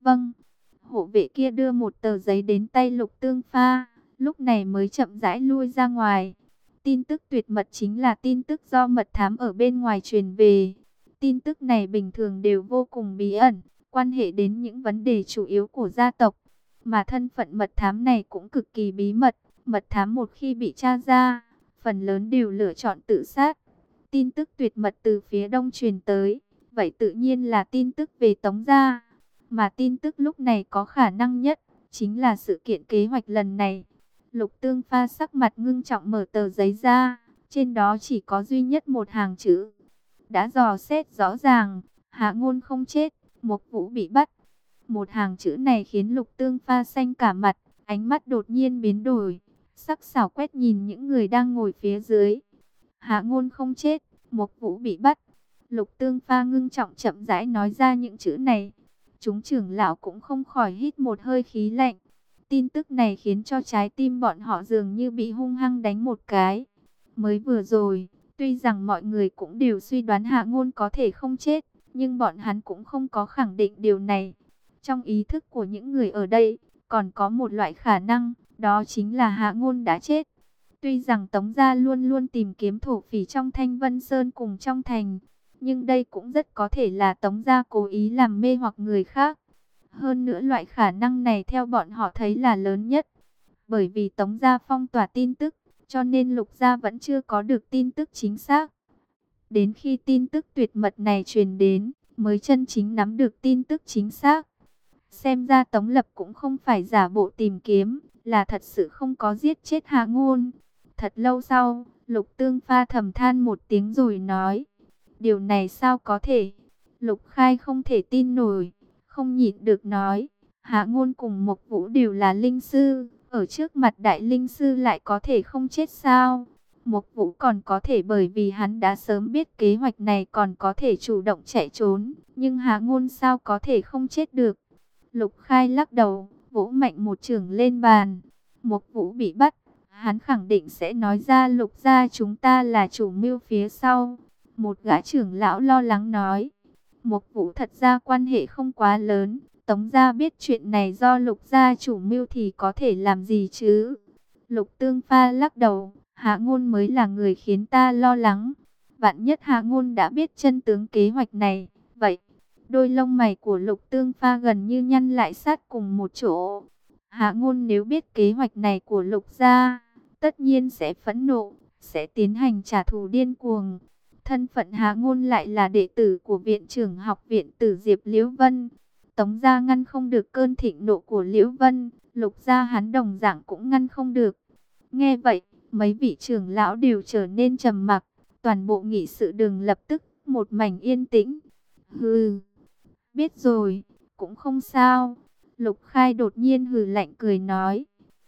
Vâng. Hộ vệ kia đưa một tờ giấy đến tay Lục Tương Pha, lúc này mới chậm rãi lui ra ngoài. Tin tức tuyệt mật chính là tin tức do mật thám ở bên ngoài truyền về. Tin tức này bình thường đều vô cùng bí ẩn, quan hệ đến những vấn đề chủ yếu của gia tộc. Mà thân phận mật thám này cũng cực kỳ bí mật. Mật thám một khi bị tra ra, phần lớn đều lựa chọn tự sát. Tin tức tuyệt mật từ phía đông truyền tới, vậy tự nhiên là tin tức về Tống gia. Mà tin tức lúc này có khả năng nhất, chính là sự kiện kế hoạch lần này. Lục Tương Pha sắc mặt ngưng trọng mở tờ giấy ra, trên đó chỉ có duy nhất một hàng chữ. Đã dò xét rõ ràng, Hạ Ngôn không chết, Mộc Vũ bị bắt. Một hàng chữ này khiến Lục Tương Pha xanh cả mặt, ánh mắt đột nhiên biến đổi, sắc sảo quét nhìn những người đang ngồi phía dưới. Hạ Ngôn không chết, Mộc Vũ bị bắt. Lục Tương Pha ngưng trọng chậm rãi nói ra những chữ này. Chúng trưởng lão cũng không khỏi hít một hơi khí lạnh. Tin tức này khiến cho trái tim bọn họ dường như bị hung hăng đánh một cái. Mới vừa rồi, tuy rằng mọi người cũng đều suy đoán Hạ Ngôn có thể không chết, nhưng bọn hắn cũng không có khẳng định điều này. Trong ý thức của những người ở đây, còn có một loại khả năng, đó chính là Hạ Ngôn đã chết. Tuy rằng Tống gia luôn luôn tìm kiếm thổ phỉ trong Thanh Vân Sơn cùng trong thành, nhưng đây cũng rất có thể là Tống gia cố ý làm mê hoặc người khác. Hơn nữa loại khả năng này theo bọn họ thấy là lớn nhất. Bởi vì Tống gia phong tỏa tin tức, cho nên Lục gia vẫn chưa có được tin tức chính xác. Đến khi tin tức tuyệt mật này truyền đến, mới chân chính nắm được tin tức chính xác. Xem ra Tống Lập cũng không phải giả bộ tìm kiếm, là thật sự không có giết chết Hạ Ngôn. Thật lâu sau, Lục Tương Pha thầm than một tiếng rồi nói: điều này sao có thể? Lục Khai không thể tin nổi, không nhịn được nói: Hạ Ngôn cùng Mộc Vũ đều là linh sư, ở trước mặt đại linh sư lại có thể không chết sao? Mộc Vũ còn có thể bởi vì hắn đã sớm biết kế hoạch này còn có thể chủ động chạy trốn, nhưng Hạ Ngôn sao có thể không chết được? Lục Khai lắc đầu, vỗ mạnh một chưởng lên bàn. Mộc Vũ bị bắt, hắn khẳng định sẽ nói ra Lục gia chúng ta là chủ mưu phía sau. Một gã trưởng lão lo lắng nói: Mộc Vũ thật ra quan hệ không quá lớn, Tống gia biết chuyện này do Lục gia chủ mưu thì có thể làm gì chứ? Lục Tương Pha lắc đầu: Hạ Ngôn mới là người khiến ta lo lắng. Vạn nhất Hạ Ngôn đã biết chân tướng kế hoạch này, vậy? Đôi lông mày của Lục Tương Pha gần như nhăn lại sát cùng một chỗ. Hạ Ngôn nếu biết kế hoạch này của Lục gia, tất nhiên sẽ phẫn nộ, sẽ tiến hành trả thù điên cuồng. Thân phận Hạ Ngôn lại là đệ tử của viện trưởng học viện Tử Diệp Liễu Vân. Tống gia ngăn không được cơn thịnh nộ của Liễu Vân, Lục gia hắn đồng dạng cũng ngăn không được. Nghe vậy, mấy vị trưởng lão đều trở nên trầm mặc, toàn bộ nghị sự đường lập tức một mảnh yên tĩnh. Hừ, biết rồi, cũng không sao. Lục Khai đột nhiên hừ lạnh cười nói.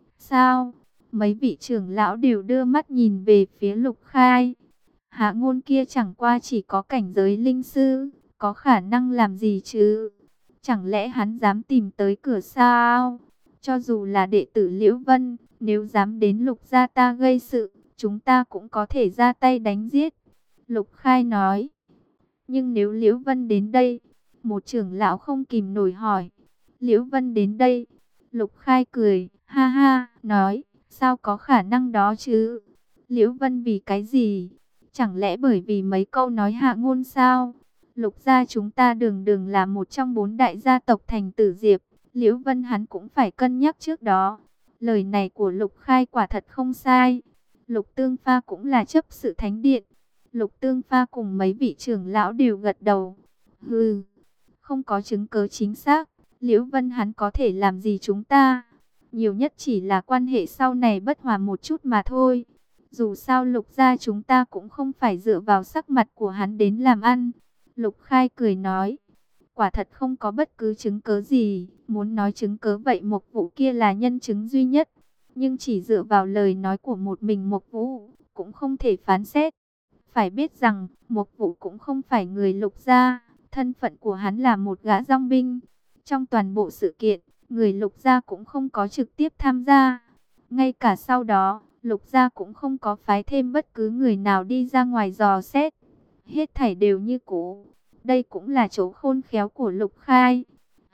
Sao? Mấy vị trưởng lão đều đưa mắt nhìn về phía Lục Khai. Hạ Ngôn kia chẳng qua chỉ có cảnh giới linh sư, có khả năng làm gì chứ? Chẳng lẽ hắn dám tìm tới cửa sao? Cho dù là đệ tử Liễu Vân, nếu dám đến Lục gia ta gây sự, chúng ta cũng có thể ra tay đánh giết. Lục Khai nói. Nhưng nếu Liễu Vân đến đây? Một trưởng lão không kìm nổi hỏi. Liễu Vân đến đây? Lục Khai cười, ha ha, nói, sao có khả năng đó chứ? Liễu Vân vì cái gì? Chẳng lẽ bởi vì mấy câu nói Hạ Ngôn sao? Lục gia chúng ta đường đường là một trong 4 đại gia tộc thành Tử Diệp. Liễu Vân hắn cũng phải cân nhắc trước đó. Lời này của Lục Khai quả thật không sai. Lục Tương Pha cũng là chấp sự thánh điện. Lục Tương Pha cùng mấy vị trưởng lão đều gật đầu. Hừ, không có chứng cứ chính xác, Liễu Vân hắn có thể làm gì chúng ta? Nhiều nhất chỉ là quan hệ sau này bất hòa một chút mà thôi. Dù sao Lục gia chúng ta cũng không phải dựa vào sắc mặt của hắn đến làm ăn. Lục Khai cười nói. Quả thật không có bất cứ chứng cứ gì. Muốn nói chứng cứ vậy Mộc Vũ kia là nhân chứng duy nhất. Nhưng chỉ dựa vào lời nói của một mình Mộc Vũ cũng không thể phán xét. Phải biết rằng Mộc Vũ cũng không phải người Lục gia. Thân phận của hắn là một gã dong binh. Trong toàn bộ sự kiện, người Lục gia cũng không có trực tiếp tham gia. Ngay cả sau đó, Lục gia cũng không có phái thêm bất cứ người nào đi ra ngoài dò xét. Hết thảy đều như cũ. Đây cũng là chỗ khôn khéo của Lục Khai.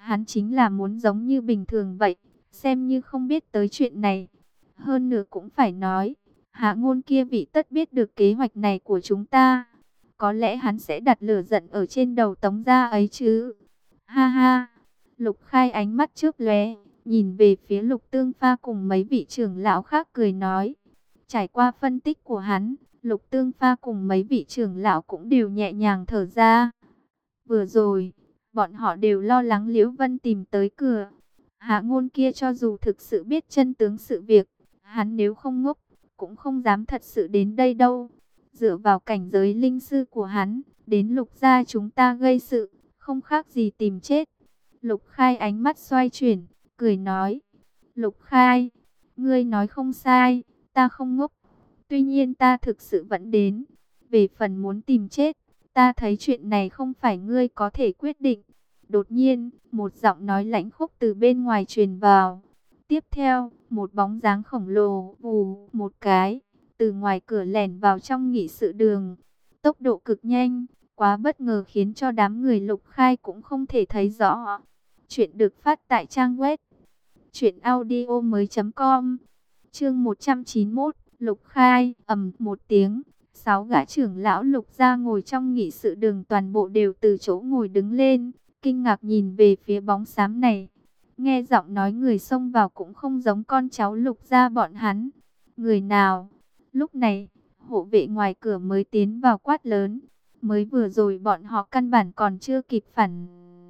Hắn chính là muốn giống như bình thường vậy, xem như không biết tới chuyện này. Hơn nữa cũng phải nói, Hạ Ngôn kia vị tất biết được kế hoạch này của chúng ta. Có lẽ hắn sẽ đặt lửa giận ở trên đầu Tống gia ấy chứ. Ha ha. Lục Khai ánh mắt chớp lóe, nhìn về phía Lục Tương Pha cùng mấy vị trưởng lão khác cười nói. Trải qua phân tích của hắn, Lục Tương Pha cùng mấy vị trưởng lão cũng đều nhẹ nhàng thở ra. Vừa rồi, bọn họ đều lo lắng Liễu Vân tìm tới cửa. Hạ Ngôn kia cho dù thực sự biết chân tướng sự việc, hắn nếu không ngốc, cũng không dám thật sự đến đây đâu. Dựa vào cảnh giới linh sư của hắn, đến Lục gia chúng ta gây sự, không khác gì tìm chết. Lục Khai ánh mắt xoay chuyển, cười nói. Lục Khai, ngươi nói không sai, ta không ngốc. Tuy nhiên ta thực sự vẫn đến. Về phần muốn tìm chết, ta thấy chuyện này không phải ngươi có thể quyết định. Đột nhiên, một giọng nói lãnh khốc từ bên ngoài truyền vào. Tiếp theo, một bóng dáng khổng lồ vù một cái, từ ngoài cửa lẻn vào trong nghị sự đường. Tốc độ cực nhanh, quá bất ngờ khiến cho đám người Lục Khai cũng không thể thấy rõ. Chuyện được phát tại trang web truyệnaudiomoi.com. Chương 191, Lục Khai, ầm một tiếng, 6 gã trưởng lão Lục gia ngồi trong nghị sự đường toàn bộ đều từ chỗ ngồi đứng lên, kinh ngạc nhìn về phía bóng xám này. Nghe giọng nói người xông vào cũng không giống con cháu Lục gia bọn hắn. Người nào? Lúc này, hộ vệ ngoài cửa mới tiến vào quát lớn. Mới vừa rồi bọn họ căn bản còn chưa kịp phản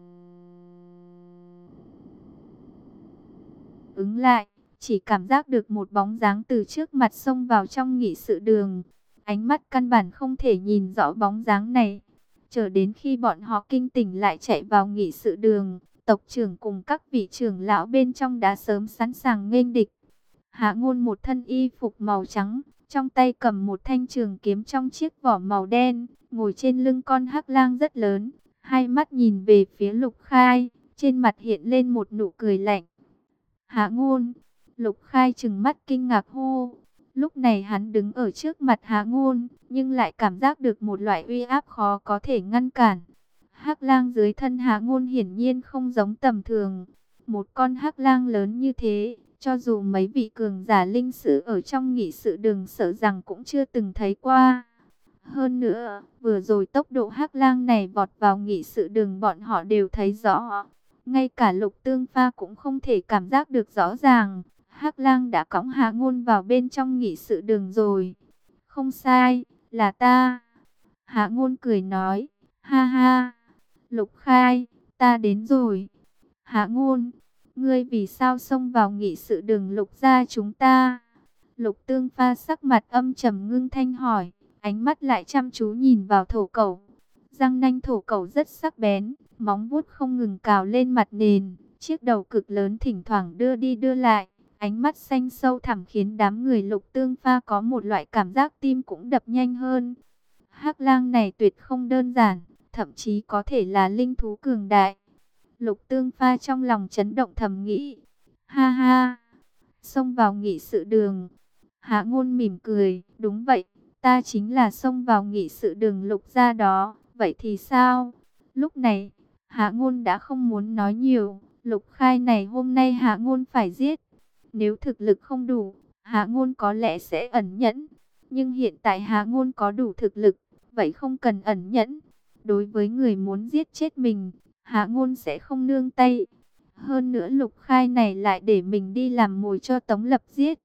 ứng lại, chỉ cảm giác được một bóng dáng từ trước mặt xông vào trong nghị sự đường. Ánh mắt căn bản không thể nhìn rõ bóng dáng này. Chờ đến khi bọn họ kinh tỉnh lại chạy vào nghị sự đường, tộc trưởng cùng các vị trưởng lão bên trong đã sớm sẵn sàng nghênh địch. Hạ Ngôn một thân y phục màu trắng, trong tay cầm một thanh trường kiếm trong chiếc vỏ màu đen, ngồi trên lưng con hắc lang rất lớn, hai mắt nhìn về phía Lục Khai, trên mặt hiện lên một nụ cười lạnh. Hạ Ngôn, Lục Khai trừng mắt kinh ngạc hô. Lúc này hắn đứng ở trước mặt Hạ Ngôn, nhưng lại cảm giác được một loại uy áp khó có thể ngăn cản. Hắc lang dưới thân Hạ Ngôn hiển nhiên không giống tầm thường. Một con hắc lang lớn như thế, cho dù mấy vị cường giả linh sử ở trong nghị sự đường sợ rằng cũng chưa từng thấy qua. Hơn nữa, vừa rồi tốc độ hắc lang này vọt vào nghị sự đường bọn họ đều thấy rõ. Ngay cả Lục Tương Pha cũng không thể cảm giác được rõ ràng. Hắc lang đã cõng Hạ Ngôn vào bên trong nghị sự đường rồi. Không sai, là ta. Hạ Ngôn cười nói, ha ha. Lục Khai, ta đến rồi. Hạ Ngôn, ngươi vì sao xông vào nghị sự đường Lục gia chúng ta? Lục Tương Pha sắc mặt âm trầm ngưng thanh hỏi, ánh mắt lại chăm chú nhìn vào thổ cẩu. Răng nanh thổ cẩu rất sắc bén, móng vuốt không ngừng cào lên mặt nền, chiếc đầu cực lớn thỉnh thoảng đưa đi đưa lại, ánh mắt xanh sâu thẳm khiến đám người Lục Tương Pha có một loại cảm giác tim cũng đập nhanh hơn. Hắc lang này tuyệt không đơn giản, thậm chí có thể là linh thú cường đại. Lục Tương Pha trong lòng chấn động thầm nghĩ, ha ha, xông vào nghị sự đường. Hạ Ngôn mỉm cười, đúng vậy, ta chính là xông vào nghị sự đường Lục gia đó, vậy thì sao? Lúc này, Hạ Ngôn đã không muốn nói nhiều, Lục Khai này hôm nay Hạ Ngôn phải giết. Nếu thực lực không đủ, Hạ Ngôn có lẽ sẽ ẩn nhẫn, nhưng hiện tại Hạ Ngôn có đủ thực lực, vậy không cần ẩn nhẫn. Đối với người muốn giết chết mình, Hạ Ngôn sẽ không nương tay. Hơn nữa Lục Khai này lại để mình đi làm mồi cho Tống Lập giết.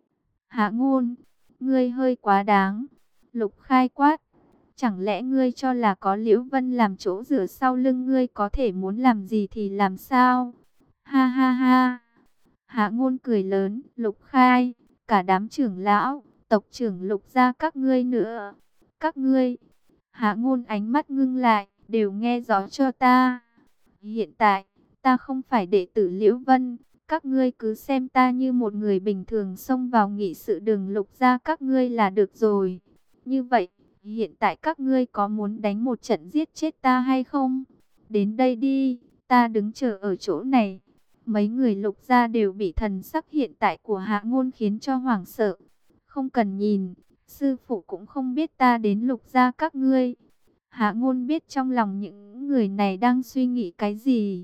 Hạ Ngôn, ngươi hơi quá đáng. Lục Khai quát, chẳng lẽ ngươi cho là có Liễu Vân làm chỗ dựa sau lưng ngươi có thể muốn làm gì thì làm sao? Ha ha ha. Hạ Ngôn cười lớn, Lục Khai, cả đám trưởng lão, tộc trưởng Lục gia các ngươi nữa. Các ngươi. Hạ Ngôn ánh mắt ngưng lại, đều nghe rõ cho ta. Hiện tại, ta không phải đệ tử Liễu Vân, các ngươi cứ xem ta như một người bình thường xông vào nghị sự đường Lục gia các ngươi là được rồi. Như vậy, hiện tại các ngươi có muốn đánh một trận giết chết ta hay không? Đến đây đi, ta đứng chờ ở chỗ này. Mấy người Lục gia đều bị thần sắc hiện tại của Hạ Ngôn khiến cho hoảng sợ. Không cần nhìn, sư phụ cũng không biết ta đến Lục gia các ngươi. Hạ Ngôn biết trong lòng những người này đang suy nghĩ cái gì.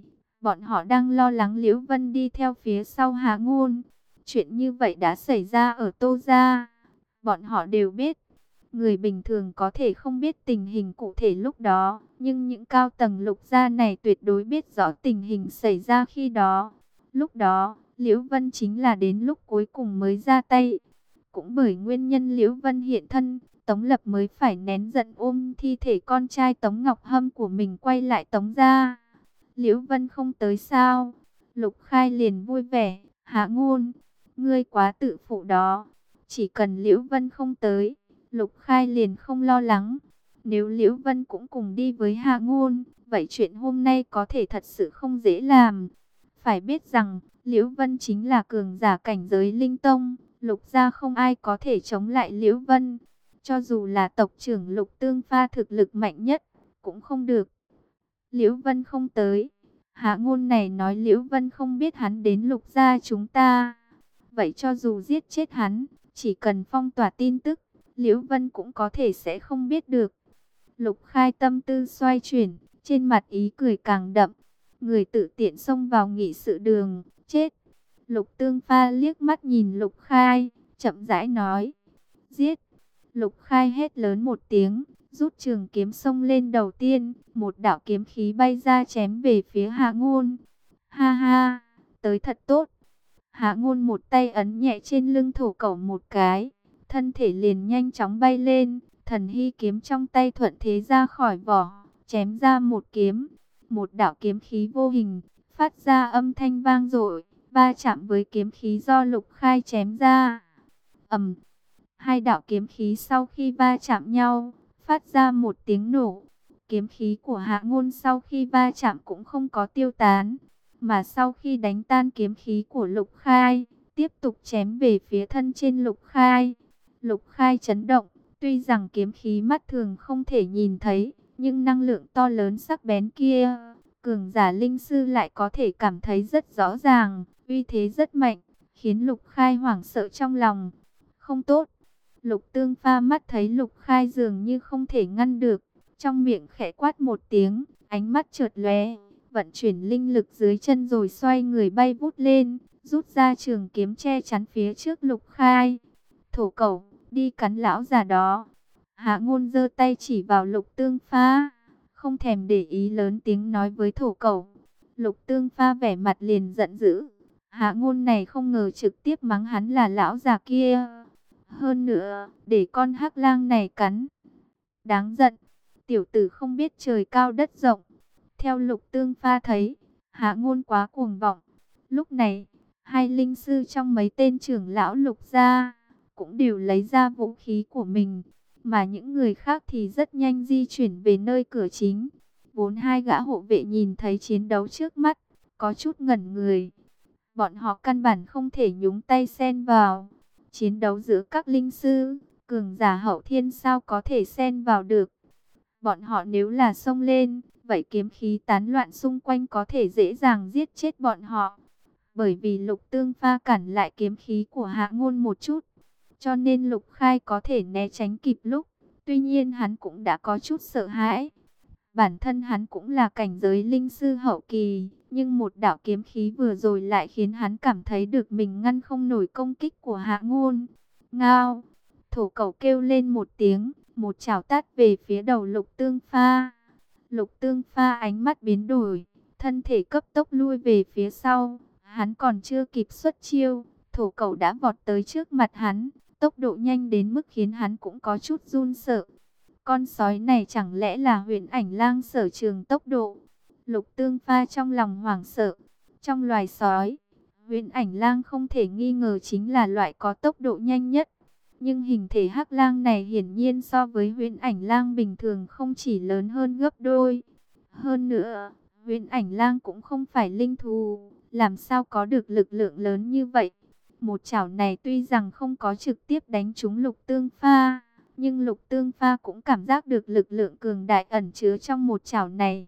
Bọn họ đang lo lắng Liễu Vân đi theo phía sau Hạ Ngôn. Chuyện như vậy đã xảy ra ở Tô Gia. Bọn họ đều biết. Người bình thường có thể không biết tình hình cụ thể lúc đó, nhưng những cao tầng Lục Gia này tuyệt đối biết rõ tình hình xảy ra khi đó. Lúc đó, Liễu Vân chính là đến lúc cuối cùng mới ra tay. Cũng bởi nguyên nhân Liễu Vân hiện thân, Tống Lập mới phải nén giận ôm thi thể con trai Tống Ngọc Hâm của mình quay lại Tống Gia. Liễu Vân không tới sao? Lục Khai liền vui vẻ, Hạ Ngôn, ngươi quá tự phụ đó. Chỉ cần Liễu Vân không tới, Lục Khai liền không lo lắng. Nếu Liễu Vân cũng cùng đi với Hạ Ngôn, vậy chuyện hôm nay có thể thật sự không dễ làm. Phải biết rằng, Liễu Vân chính là cường giả cảnh giới linh tông, Lục gia không ai có thể chống lại Liễu Vân. Cho dù là tộc trưởng Lục Tương Pha thực lực mạnh nhất, cũng không được. Liễu Vân không tới. Hạ Ngôn này nói Liễu Vân không biết hắn đến Lục gia chúng ta. Vậy cho dù giết chết hắn, chỉ cần phong tỏa tin tức, Liễu Vân cũng có thể sẽ không biết được. Lục Khai tâm tư xoay chuyển, trên mặt ý cười càng đậm. Người tự tiện xông vào nghị sự đường, chết. Lục Tương Pha liếc mắt nhìn Lục Khai, chậm rãi nói, giết. Lục Khai hét lớn một tiếng, rút trường kiếm xông lên đầu tiên, một đạo kiếm khí bay ra chém về phía Hạ Ngôn. Ha ha, tới thật tốt. Hạ Ngôn một tay ấn nhẹ trên lưng thổ cẩu một cái, thân thể liền nhanh chóng bay lên, thần hy kiếm trong tay thuận thế ra khỏi vỏ, chém ra một kiếm. Một đạo kiếm khí vô hình, phát ra âm thanh vang dội, va chạm với kiếm khí do Lục Khai chém ra. Ầm. Hai đạo kiếm khí sau khi va chạm nhau, phát ra một tiếng nổ. Kiếm khí của Hạ Ngôn sau khi va chạm cũng không có tiêu tán, mà sau khi đánh tan kiếm khí của Lục Khai, tiếp tục chém về phía thân trên Lục Khai. Lục Khai chấn động, tuy rằng kiếm khí mắt thường không thể nhìn thấy, nhưng năng lượng to lớn sắc bén kia, cường giả linh sư lại có thể cảm thấy rất rõ ràng, uy thế rất mạnh, khiến Lục Khai hoảng sợ trong lòng. Không tốt. Lục Tương Pha mắt thấy Lục Khai dường như không thể ngăn được, trong miệng khẽ quát một tiếng, ánh mắt chợt lóe, vận chuyển linh lực dưới chân rồi xoay người bay vút lên, rút ra trường kiếm che chắn phía trước Lục Khai. Thổ cẩu, đi cắn lão già đó. Hạ Ngôn giơ tay chỉ vào Lục Tương Pha, không thèm để ý lớn tiếng nói với thổ cẩu. Lục Tương Pha vẻ mặt liền giận dữ. Hạ Ngôn này không ngờ trực tiếp mắng hắn là lão già kia. Hơn nữa, để con hắc lang này cắn. Đáng giận, tiểu tử không biết trời cao đất rộng. Theo Lục Tương Pha thấy, Hạ Ngôn quá cuồng vọng. Lúc này, hai linh sư trong mấy tên trưởng lão Lục gia cũng đều lấy ra vũ khí của mình, mà những người khác thì rất nhanh di chuyển về nơi cửa chính. Vốn hai gã hộ vệ nhìn thấy chiến đấu trước mắt, có chút ngẩn người. Bọn họ căn bản không thể nhúng tay xen vào. Chiến đấu giữa các linh sư, cường giả hậu thiên sao có thể xen vào được. Bọn họ nếu là xông lên, vậy kiếm khí tán loạn xung quanh có thể dễ dàng giết chết bọn họ. Bởi vì Lục Tương Pha cản lại kiếm khí của Hạ Ngôn một chút, cho nên Lục Khai có thể né tránh kịp lúc. Tuy nhiên hắn cũng đã có chút sợ hãi. Bản thân hắn cũng là cảnh giới linh sư hậu kỳ, nhưng một đạo kiếm khí vừa rồi lại khiến hắn cảm thấy được mình ngăn không nổi công kích của Hạ Ngôn. Ngao! Thổ cẩu kêu lên một tiếng, một chảo tát về phía đầu Lục Tương Pha. Lục Tương Pha ánh mắt biến đổi, thân thể cấp tốc lui về phía sau. Hắn còn chưa kịp xuất chiêu, thổ cẩu đã vọt tới trước mặt hắn, tốc độ nhanh đến mức khiến hắn cũng có chút run sợ. Con sói này chẳng lẽ là Huyền Ảnh Lang sở trường tốc độ? Lục Tương Pha trong lòng hoảng sợ. Trong loài sói, Huyền Ảnh Lang không thể nghi ngờ chính là loại có tốc độ nhanh nhất. Nhưng hình thể hắc lang này hiển nhiên so với Huyền Ảnh Lang bình thường không chỉ lớn hơn gấp đôi. Hơn nữa, Huyền Ảnh Lang cũng không phải linh thú, làm sao có được lực lượng lớn như vậy? Một chảo này tuy rằng không có trực tiếp đánh trúng Lục Tương Pha, nhưng Lục Tương Pha cũng cảm giác được lực lượng cường đại ẩn chứa trong một chảo này.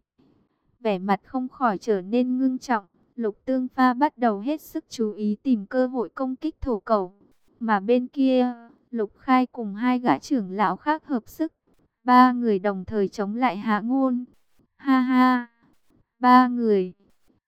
Vẻ mặt không khỏi trở nên ngưng trọng, Lục Tương Pha bắt đầu hết sức chú ý tìm cơ hội công kích thổ cẩu. Mà bên kia, Lục Khai cùng hai gã trưởng lão khác hợp sức. Ba người đồng thời chống lại Hạ Ngôn. Ha ha! Ba người!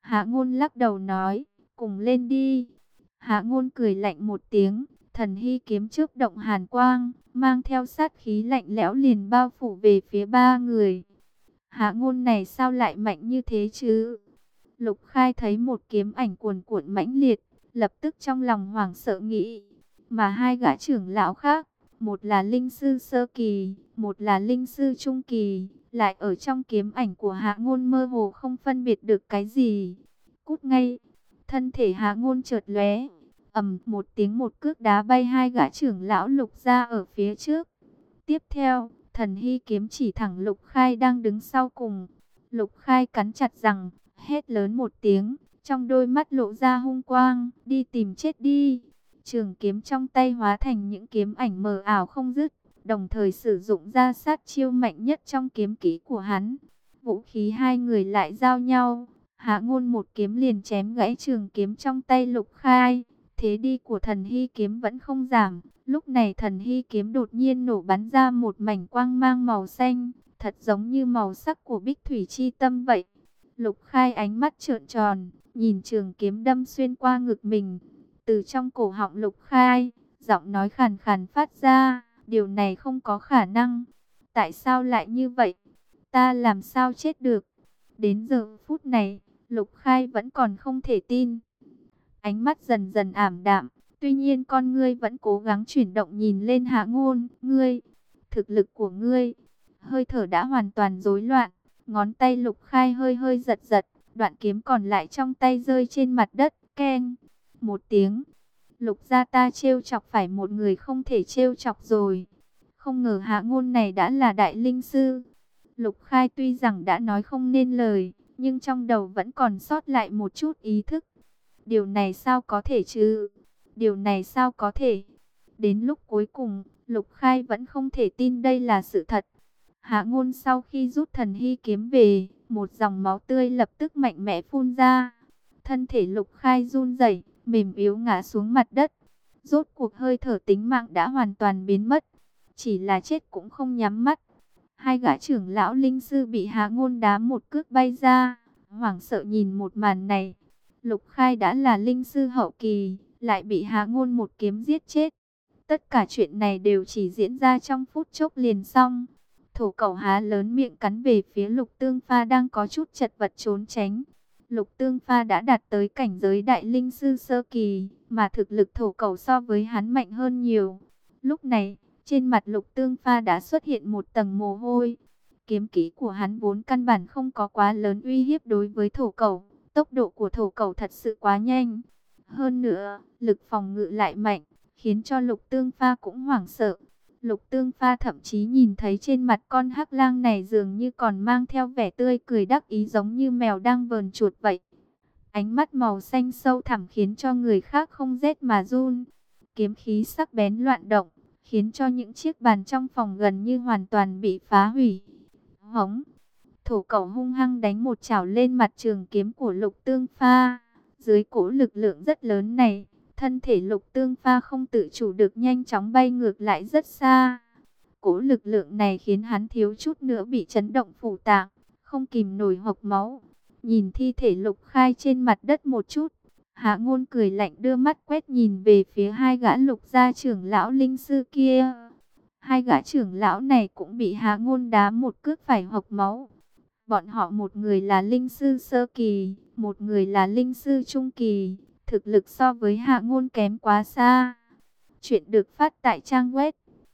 Hạ Ngôn lắc đầu nói, cùng lên đi. Hạ Ngôn cười lạnh một tiếng, thần hy kiếm chớp động hàn quang, mang theo sát khí lạnh lẽo liền bao phủ về phía ba người. Hạ Ngôn này sao lại mạnh như thế chứ? Lục Khai thấy một kiếm ảnh cuồn cuộn mãnh liệt, lập tức trong lòng hoảng sợ nghĩ, mà hai gã trưởng lão khác, một là linh sư sơ kỳ, một là linh sư trung kỳ, lại ở trong kiếm ảnh của Hạ Ngôn mơ hồ không phân biệt được cái gì. Cút ngay! Thân thể Hạ Ngôn chợt lóe, ầm một tiếng, một cước đá bay hai gã trưởng lão Lục ra ở phía trước. Tiếp theo, thần hy kiếm chỉ thẳng Lục Khai đang đứng sau cùng. Lục Khai cắn chặt răng, hét lớn một tiếng, trong đôi mắt lộ ra hung quang, đi tìm chết đi. Trường kiếm trong tay hóa thành những kiếm ảnh mờ ảo không dứt, đồng thời sử dụng ra sát chiêu mạnh nhất trong kiếm kỹ của hắn. Vũ khí hai người lại giao nhau, Hạ Ngôn một kiếm liền chém gãy trường kiếm trong tay Lục Khai. Thế đi của thần hy kiếm vẫn không giảm, lúc này thần hy kiếm đột nhiên nổ bắn ra một mảnh quang mang màu xanh, thật giống như màu sắc của Bích Thủy Chi Tâm vậy. Lục Khai ánh mắt trợn tròn, nhìn trường kiếm đâm xuyên qua ngực mình. Từ trong cổ họng Lục Khai, giọng nói khàn khàn phát ra, điều này không có khả năng. Tại sao lại như vậy? Ta làm sao chết được? Đến giờ phút này, Lục Khai vẫn còn không thể tin. Ánh mắt dần dần ảm đạm, tuy nhiên con ngươi vẫn cố gắng chuyển động nhìn lên Hạ Ngôn. Ngươi, thực lực của ngươi, hơi thở đã hoàn toàn rối loạn. Ngón tay Lục Khai hơi hơi giật giật, đoạn kiếm còn lại trong tay rơi trên mặt đất, keng. Một tiếng, Lục gia ta trêu chọc phải một người không thể trêu chọc rồi. Không ngờ Hạ Ngôn này đã là đại linh sư. Lục Khai tuy rằng đã nói không nên lời, nhưng trong đầu vẫn còn sót lại một chút ý thức. Điều này sao có thể chứ? Điều này sao có thể? Đến lúc cuối cùng, Lục Khai vẫn không thể tin đây là sự thật. Hạ Ngôn sau khi rút thần hy kiếm về, một dòng máu tươi lập tức mạnh mẽ phun ra. Thân thể Lục Khai run rẩy, mềm yếu ngã xuống mặt đất. Rốt cuộc hơi thở tính mạng đã hoàn toàn biến mất. Chỉ là chết cũng không nhắm mắt. Hai gã trưởng lão linh sư bị Hạ Ngôn đá một cước bay ra, hoảng sợ nhìn một màn này. Lục Khai đã là linh sư hậu kỳ, lại bị Hạ Ngôn một kiếm giết chết. Tất cả chuyện này đều chỉ diễn ra trong phút chốc liền xong. Thổ Cẩu há lớn miệng cắn về phía Lục Tương Pha đang có chút chật vật trốn tránh. Lục Tương Pha đã đạt tới cảnh giới đại linh sư sơ kỳ, mà thực lực Thổ Cẩu so với hắn mạnh hơn nhiều. Lúc này, trên mặt Lục Tương Pha đã xuất hiện một tầng mồ hôi. Kiếm kỹ của hắn vốn căn bản không có quá lớn uy hiếp đối với Thổ Cẩu. Tốc độ của Thổ Cẩu thật sự quá nhanh. Hơn nữa, lực phòng ngự lại mạnh, khiến cho Lục Tương Pha cũng hoảng sợ. Lục Tương Pha thậm chí nhìn thấy trên mặt con hắc lang này dường như còn mang theo vẻ tươi cười đắc ý, giống như mèo đang vờn chuột vậy. Ánh mắt màu xanh sâu thẳm khiến cho người khác không rét mà run. Kiếm khí sắc bén loạn động, khiến cho những chiếc bàn trong phòng gần như hoàn toàn bị phá hủy. Hống! Thổ Cẩu hung hăng đánh một chảo lên mặt trường kiếm của Lục Tương Pha. Dưới cỗ lực lượng rất lớn này, thân thể Lục Tương Pha không tự chủ được nhanh chóng bay ngược lại rất xa. Cỗ lực lượng này khiến hắn thiếu chút nữa bị chấn động phủ tạng, không kìm nổi hộc máu. Nhìn thi thể Lục Khai trên mặt đất một chút, Hạ Ngôn cười lạnh đưa mắt quét nhìn về phía hai gã Lục gia trưởng lão linh sư kia. Hai gã trưởng lão này cũng bị Hạ Ngôn đá một cước phải hộc máu. Bọn họ một người là linh sư sơ kỳ, một người là linh sư trung kỳ, thực lực so với Hạ Ngôn kém quá xa. Chuyện được phát tại trang web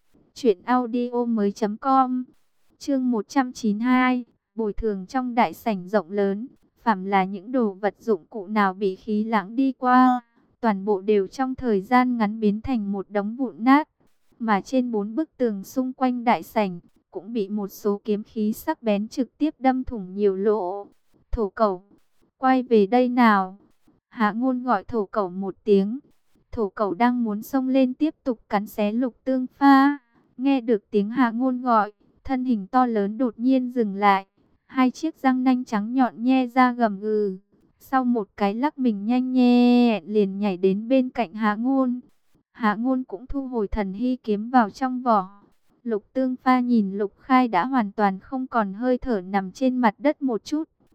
truyệnaudiomoi.com. Chương 192, bồi thường trong đại sảnh rộng lớn, phàm là những đồ vật dụng cụ nào bị khí lãng đi qua, toàn bộ đều trong thời gian ngắn biến thành một đống vụn nát, mà trên 4 bức tường xung quanh đại sảnh cũng bị một số kiếm khí sắc bén trực tiếp đâm thủng nhiều lỗ. Thổ Cẩu, quay về đây nào. Hạ Ngôn gọi Thổ Cẩu một tiếng. Thổ Cẩu đang muốn xông lên tiếp tục cắn xé Lục Tương Pha. Nghe được tiếng Hạ Ngôn gọi, thân hình to lớn đột nhiên dừng lại. Hai chiếc răng nanh trắng nhọn nhe ra gầm gừ. Sau một cái lắc mình nhanh nhẹn liền nhảy đến bên cạnh Hạ Ngôn. Hạ Ngôn cũng thu hồi thần hy kiếm vào trong vỏ. Lục Tương Pha nhìn Lục Khai đã hoàn toàn không còn hơi thở nằm trên mặt đất một chút,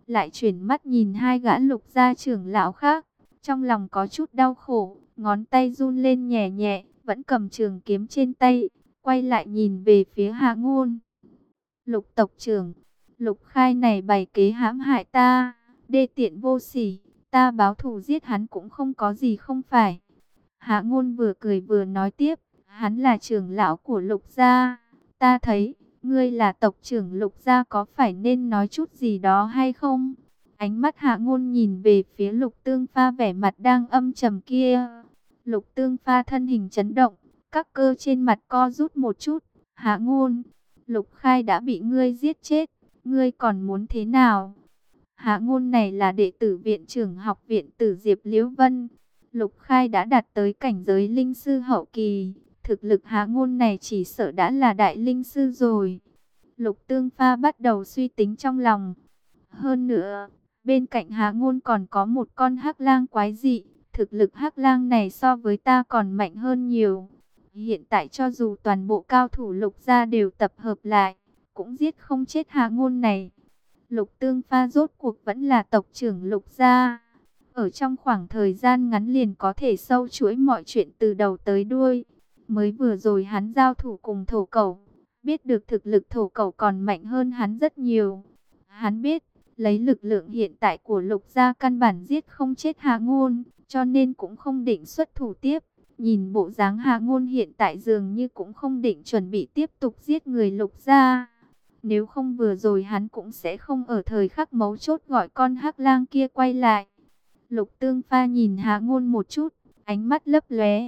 lại chuyển mắt nhìn hai gã Lục gia trưởng lão khác, trong lòng có chút đau khổ, ngón tay run lên nhẹ nhẹ, vẫn cầm trường kiếm trên tay, quay lại nhìn về phía Hạ Ngôn. Lục tộc trưởng, Lục Khai này bày kế hãm hại ta, đê tiện vô sỉ, ta báo thù giết hắn cũng không có gì không phải. Hạ Ngôn vừa cười vừa nói tiếp, hắn là trưởng lão của Lục gia, ta thấy, ngươi là tộc trưởng Lục gia có phải nên nói chút gì đó hay không? Ánh mắt Hạ Ngôn nhìn về phía Lục Tương Pha vẻ mặt đang âm trầm kia. Lục Tương Pha thân hình chấn động, các cơ trên mặt co rút một chút. Hạ Ngôn, Lục Khai đã bị ngươi giết chết, ngươi còn muốn thế nào? Hạ Ngôn này là đệ tử viện trưởng học viện Tử Diệp Liễu Vân. Lục Khai đã đạt tới cảnh giới linh sư hậu kỳ, thực lực Hạ Ngôn này chỉ sợ đã là đại linh sư rồi. Lục Tương Pha bắt đầu suy tính trong lòng. Hơn nữa, bên cạnh Hạ Ngôn còn có một con hắc lang quái dị, thực lực hắc lang này so với ta còn mạnh hơn nhiều. Hiện tại cho dù toàn bộ cao thủ Lục gia đều tập hợp lại, cũng giết không chết Hạ Ngôn này. Lục Tương Pha rốt cuộc vẫn là tộc trưởng Lục gia. Ở trong khoảng thời gian ngắn liền có thể sâu chuỗi mọi chuyện từ đầu tới đuôi. Mới vừa rồi hắn giao thủ cùng thổ cẩu, biết được thực lực thổ cẩu còn mạnh hơn hắn rất nhiều. Hắn biết, lấy lực lượng hiện tại của Lục gia căn bản giết không chết Hạ Ngôn, cho nên cũng không định xuất thủ tiếp. Nhìn bộ dáng Hạ Ngôn hiện tại dường như cũng không định chuẩn bị tiếp tục giết người Lục gia. Nếu không vừa rồi hắn cũng sẽ không ở thời khắc mấu chốt gọi con hắc lang kia quay lại. Lục Tương Pha nhìn Hạ Ngôn một chút, ánh mắt lấp lóe.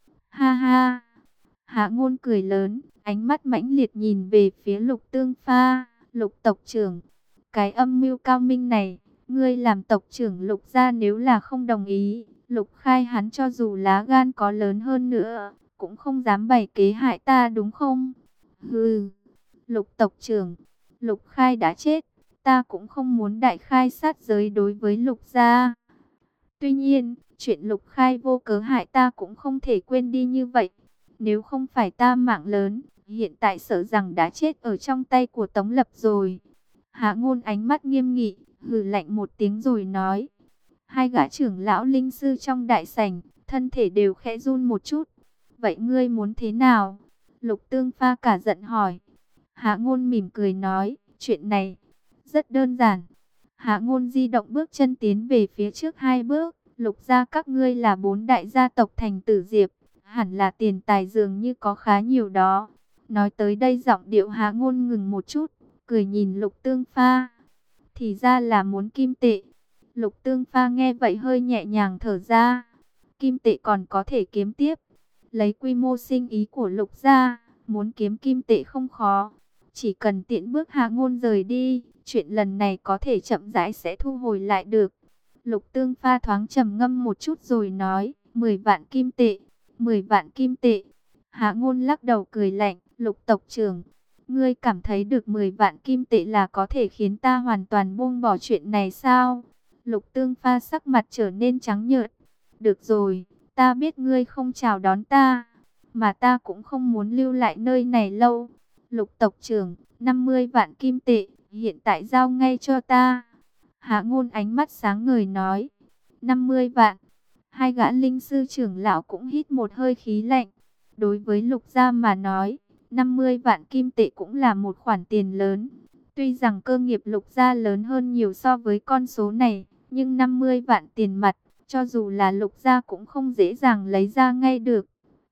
Ha ha. Hạ Ngôn cười lớn, ánh mắt mãnh liệt nhìn về phía Lục Tương Pha. Lục tộc trưởng, cái âm mưu cao minh này, ngươi làm tộc trưởng Lục gia nếu là không đồng ý, Lục Khai hắn cho dù lá gan có lớn hơn nữa, cũng không dám bày kế hại ta đúng không? Hừ. Lục tộc trưởng, Lục Khai đã chết, ta cũng không muốn đại khai sát giới đối với Lục gia. Tuy nhiên, chuyện Lục Khai vô cớ hại ta cũng không thể quên đi như vậy. Nếu không phải ta mạng lớn, hiện tại sợ rằng đã chết ở trong tay của Tống Lập rồi. Hạ Ngôn ánh mắt nghiêm nghị, hừ lạnh một tiếng rồi nói. Hai gã trưởng lão linh sư trong đại sảnh, thân thể đều khẽ run một chút. Vậy ngươi muốn thế nào? Lục Tương Pha cả giận hỏi. Hạ Ngôn mỉm cười nói, chuyện này rất đơn giản. Hạ Ngôn di động bước chân tiến về phía trước hai bước. Lục gia các ngươi là 4 đại gia tộc thành Tử Diệp, hẳn là tiền tài dường như có khá nhiều đó. Nói tới đây giọng điệu Hạ Ngôn ngừng một chút, cười nhìn Lục Tương Pha. Thì ra là muốn kim tệ. Lục Tương Pha nghe vậy hơi nhẹ nhàng thở ra. Kim tệ còn có thể kiếm tiếp. Lấy quy mô sinh ý của Lục gia, muốn kiếm kim tệ không khó. Chỉ cần tiện bước Hạ Ngôn rời đi, chuyện lần này có thể chậm rãi sẽ thu hồi lại được. Lục Tương Pha thoáng trầm ngâm một chút rồi nói, 10 vạn kim tệ, 10 vạn kim tệ. Hạ Ngôn lắc đầu cười lạnh, Lục tộc trưởng, ngươi cảm thấy được 10 vạn kim tệ là có thể khiến ta hoàn toàn buông bỏ chuyện này sao? Lục Tương Pha sắc mặt trở nên trắng nhợt. Được rồi, ta biết ngươi không chào đón ta, mà ta cũng không muốn lưu lại nơi này lâu. Lục tộc trưởng, 50 vạn kim tệ, hiện tại giao ngay cho ta. Hạ Ngôn ánh mắt sáng ngời nói, 50 vạn. Hai gã linh sư trưởng lão cũng hít một hơi khí lạnh. Đối với Lục gia mà nói, 50 vạn kim tệ cũng là một khoản tiền lớn. Tuy rằng cơ nghiệp Lục gia lớn hơn nhiều so với con số này, nhưng 50 vạn tiền mặt, cho dù là Lục gia cũng không dễ dàng lấy ra ngay được.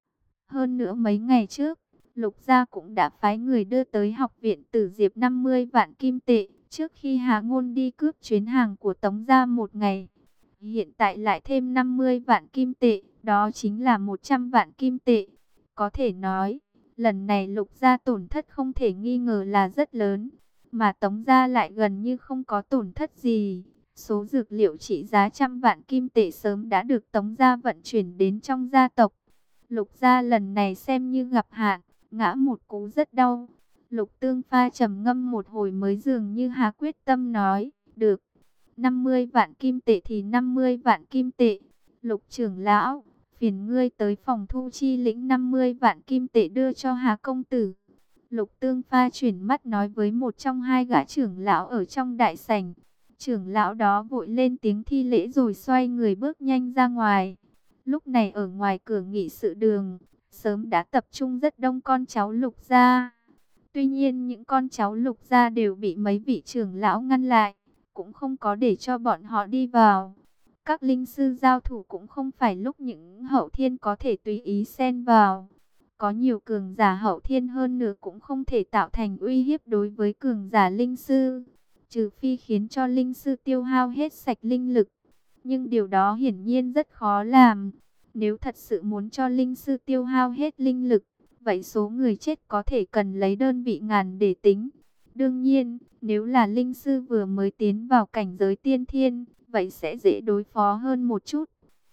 Hơn nữa mấy ngày trước, Lục gia cũng đã phái người đưa tới học viện Tử Diệp 50 vạn kim tệ, trước khi Hạ Ngôn đi cướp chuyến hàng của Tống gia một ngày. Hiện tại lại thêm 50 vạn kim tệ, đó chính là 100 vạn kim tệ. Có thể nói, lần này Lục gia tổn thất không thể nghi ngờ là rất lớn, mà Tống gia lại gần như không có tổn thất gì. Số dược liệu trị giá 100 vạn kim tệ sớm đã được Tống gia vận chuyển đến trong gia tộc. Lục gia lần này xem như gặp hạn, ngã một cú rất đau. Lục Tương Pha trầm ngâm một hồi mới dường như hạ quyết tâm nói, được, 50 vạn kim tệ thì 50 vạn kim tệ. Lục trưởng lão, phiền ngươi tới phòng thu chi lĩnh 50 vạn kim tệ đưa cho Hà công tử. Lục Tương Pha chuyển mắt nói với một trong hai gã trưởng lão ở trong đại sảnh. Trưởng lão đó vội lên tiếng thi lễ rồi xoay người bước nhanh ra ngoài. Lúc này ở ngoài cửa nghị sự đường, sớm đã tập trung rất đông con cháu Lục gia. Tuy nhiên những con cháu Lục gia đều bị mấy vị trưởng lão ngăn lại, cũng không có để cho bọn họ đi vào. Các linh sư giao thủ cũng không phải lúc những hậu thiên có thể tùy ý xen vào. Có nhiều cường giả hậu thiên hơn nữa cũng không thể tạo thành uy hiếp đối với cường giả linh sư, trừ phi khiến cho linh sư tiêu hao hết sạch linh lực. Nhưng điều đó hiển nhiên rất khó làm. Nếu thật sự muốn cho linh sư tiêu hao hết linh lực, vậy số người chết có thể cần lấy đơn vị ngàn để tính. Đương nhiên, nếu là linh sư vừa mới tiến vào cảnh giới tiên thiên, vậy sẽ dễ đối phó hơn một chút.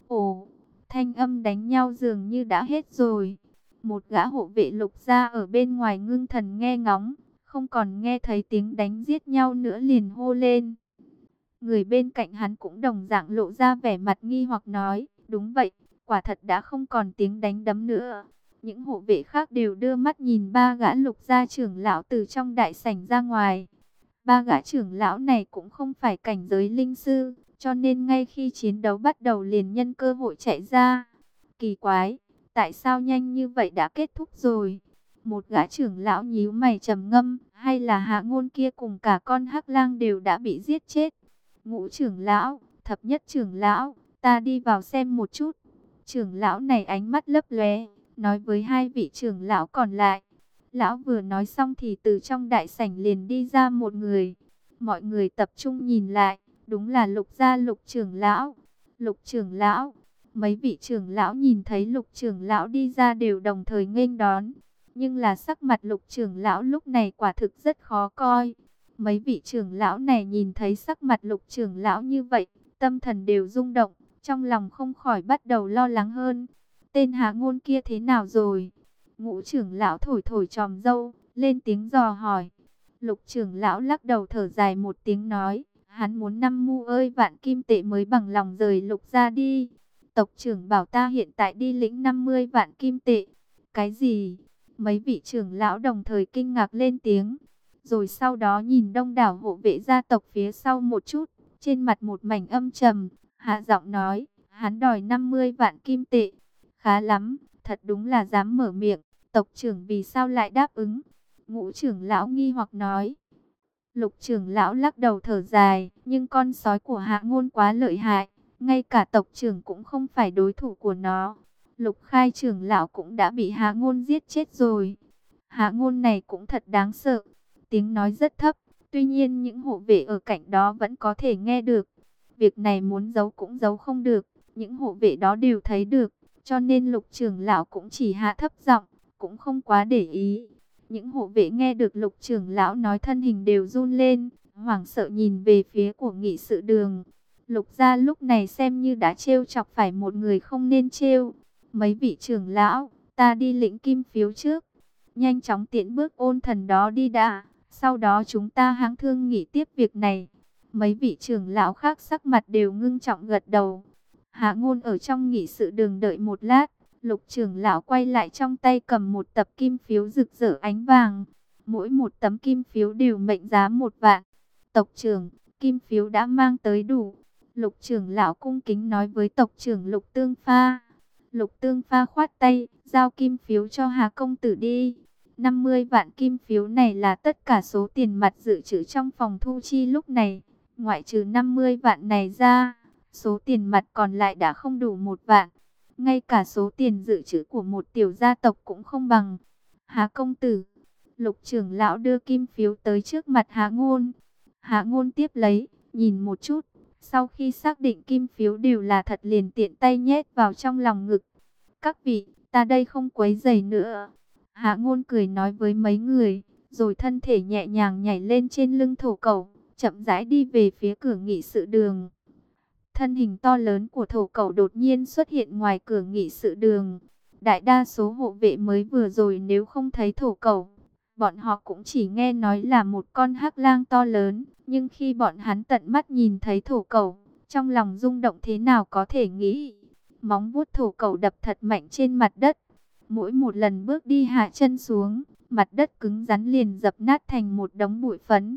Ồ, thanh âm đánh nhau dường như đã hết rồi. Một gã hộ vệ Lục gia ở bên ngoài ngưng thần nghe ngóng, không còn nghe thấy tiếng đánh giết nhau nữa liền hô lên. Người bên cạnh hắn cũng đồng dạng lộ ra vẻ mặt nghi hoặc nói, đúng vậy, quả thật đã không còn tiếng đánh đấm nữa. Những hộ vệ khác đều đưa mắt nhìn ba gã Lục gia trưởng lão từ trong đại sảnh ra ngoài. Ba gã trưởng lão này cũng không phải cảnh giới linh sư, cho nên ngay khi chiến đấu bắt đầu liền nhân cơ hội chạy ra. Kỳ quái, tại sao nhanh như vậy đã kết thúc rồi? Một gã trưởng lão nhíu mày trầm ngâm, hay là Hạ Ngôn kia cùng cả con hắc lang đều đã bị giết chết? Ngũ trưởng lão, thập nhất trưởng lão, ta đi vào xem một chút. Trưởng lão này ánh mắt lấp lóe, nói với hai vị trưởng lão còn lại. Lão vừa nói xong thì từ trong đại sảnh liền đi ra một người. Mọi người tập trung nhìn lại, đúng là Lục gia Lục trưởng lão. Lục trưởng lão, mấy vị trưởng lão nhìn thấy Lục trưởng lão đi ra đều đồng thời nghênh đón. Nhưng là sắc mặt Lục trưởng lão lúc này quả thực rất khó coi. Mấy vị trưởng lão này nhìn thấy sắc mặt Lục trưởng lão như vậy, tâm thần đều rung động, trong lòng không khỏi bắt đầu lo lắng hơn. Tên Hạ Ngôn kia thế nào rồi? Ngũ trưởng lão thổi thổi tròm râu, lên tiếng dò hỏi. Lục trưởng lão lắc đầu thở dài một tiếng nói, hắn muốn 5 mu ơi vạn kim tệ mới bằng lòng rời Lục gia đi. Tộc trưởng bảo ta hiện tại đi lĩnh 50 vạn kim tệ. Cái gì? Mấy vị trưởng lão đồng thời kinh ngạc lên tiếng. Rồi sau đó nhìn đông đảo hộ vệ gia tộc phía sau một chút, trên mặt một mảnh âm trầm, hạ giọng nói, hắn đòi 50 vạn kim tệ. Khá lắm, thật đúng là dám mở miệng, tộc trưởng vì sao lại đáp ứng? Ngũ trưởng lão nghi hoặc nói. Lục trưởng lão lắc đầu thở dài, nhưng con sói của Hạ Ngôn quá lợi hại, ngay cả tộc trưởng cũng không phải đối thủ của nó. Lục khai trưởng lão cũng đã bị Hạ Ngôn giết chết rồi. Hạ Ngôn này cũng thật đáng sợ. Tiếng nói rất thấp, tuy nhiên những hộ vệ ở cạnh đó vẫn có thể nghe được. Việc này muốn giấu cũng giấu không được, những hộ vệ đó đều thấy được, cho nên Lục trưởng lão cũng chỉ hạ thấp giọng, cũng không quá để ý. Những hộ vệ nghe được Lục trưởng lão nói thân hình đều run lên, hoảng sợ nhìn về phía của nghị sự đường. Lục gia lúc này xem như đã trêu chọc phải một người không nên trêu. Mấy vị trưởng lão, ta đi lĩnh kim phiếu trước. Nhanh chóng tiễn bước Ôn Thần đó đi đã, sau đó chúng ta hãng thương nghị tiếp việc này. Mấy vị trưởng lão khác sắc mặt đều ngưng trọng gật đầu. Hạ Ngôn ở trong nghị sự đường đợi một lát, Lục trưởng lão quay lại trong tay cầm một tập kim phiếu rực rỡ ánh vàng. Mỗi một tấm kim phiếu đều mệnh giá 1 vạn. Tộc trưởng, kim phiếu đã mang tới đủ. Lục trưởng lão cung kính nói với tộc trưởng Lục Tương Pha. Lục Tương Pha khoát tay, giao kim phiếu cho Hà công tử đi. 50 vạn kim phiếu này là tất cả số tiền mặt dự trữ trong phòng thu chi lúc này. Ngoại trừ 50 vạn này ra, số tiền mặt còn lại đã không đủ 1 vạn. Ngay cả số tiền dự trữ của một tiểu gia tộc cũng không bằng. Hà công tử, Lục trưởng lão đưa kim phiếu tới trước mặt Hạ Ngôn. Hạ Ngôn tiếp lấy, nhìn một chút. Sau khi xác định kim phiếu đều là thật liền tiện tay nhét vào trong lòng ngực. Các vị, ta đây không quấy rầy nữa. Hạ Ngôn cười nói với mấy người, rồi thân thể nhẹ nhàng nhảy lên trên lưng thổ cẩu, chậm rãi đi về phía cửa nghị sự đường. Thân hình to lớn của thổ cẩu đột nhiên xuất hiện ngoài cửa nghị sự đường. Đại đa số hộ vệ mới vừa rồi nếu không thấy thổ cẩu, bọn họ cũng chỉ nghe nói là một con hắc lang to lớn. Nhưng khi bọn hắn tận mắt nhìn thấy thổ cẩu, trong lòng rung động thế nào có thể nghĩ. Móng vuốt thổ cẩu đập thật mạnh trên mặt đất. Mỗi một lần bước đi hạ chân xuống, mặt đất cứng rắn liền dập nát thành một đống bụi phấn.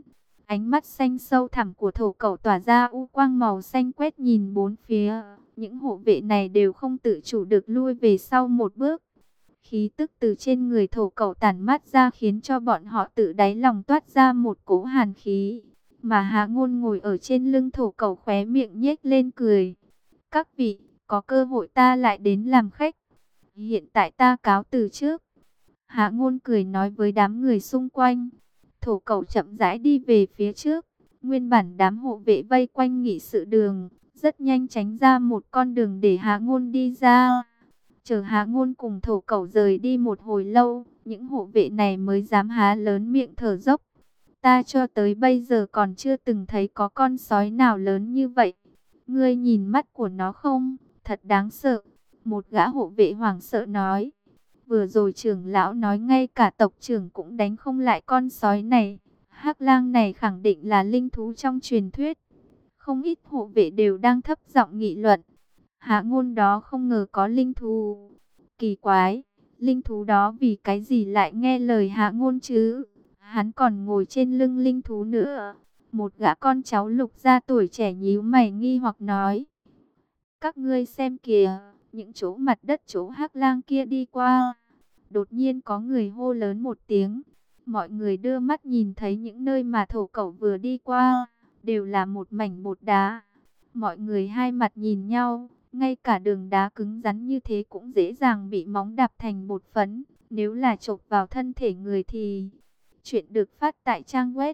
Ánh mắt xanh sâu thẳm của thổ cẩu tỏa ra u quang màu xanh quét nhìn bốn phía. Những hộ vệ này đều không tự chủ được lui về sau một bước. Khí tức từ trên người thổ cẩu tản mát ra khiến cho bọn họ tự đáy lòng toát ra một cỗ hàn khí. Mà Hạ Ngôn ngồi ở trên lưng thổ cẩu khóe miệng nhếch lên cười. Các vị, có cơ hội ta lại đến làm khách. Hiện tại ta cáo từ trước. Hạ Ngôn cười nói với đám người xung quanh. Thổ cẩu chậm rãi đi về phía trước. Nguyên bản đám hộ vệ vây quanh nghị sự đường, rất nhanh tránh ra một con đường để Hạ Ngôn đi ra. Chờ Hạ Ngôn cùng thổ cẩu rời đi một hồi lâu, những hộ vệ này mới dám há lớn miệng thở dốc. Ta cho tới bây giờ còn chưa từng thấy có con sói nào lớn như vậy. Ngươi nhìn mắt của nó không? Thật đáng sợ. Một gã hộ vệ hoảng sợ nói. Vừa rồi trưởng lão nói ngay cả tộc trưởng cũng đánh không lại con sói này. Hắc lang này khẳng định là linh thú trong truyền thuyết. Không ít hộ vệ đều đang thấp giọng nghị luận. Hạ Ngôn đó không ngờ có linh thú. Kỳ quái, linh thú đó vì cái gì lại nghe lời Hạ Ngôn chứ? Hắn còn ngồi trên lưng linh thú nữa. Một gã con cháu Lục gia tuổi trẻ nhíu mày nghi hoặc nói. Các ngươi xem kìa, những chỗ mặt đất chỗ Hắc lang kia đi qua. Đột nhiên có người hô lớn một tiếng. Mọi người đưa mắt nhìn thấy những nơi mà thổ cẩu vừa đi qua, đều là một mảnh bột đá. Mọi người hai mặt nhìn nhau, ngay cả đường đá cứng rắn như thế cũng dễ dàng bị móng đạp thành bột phấn. Nếu là chộp vào thân thể người thì... Chuyện được phát tại trang web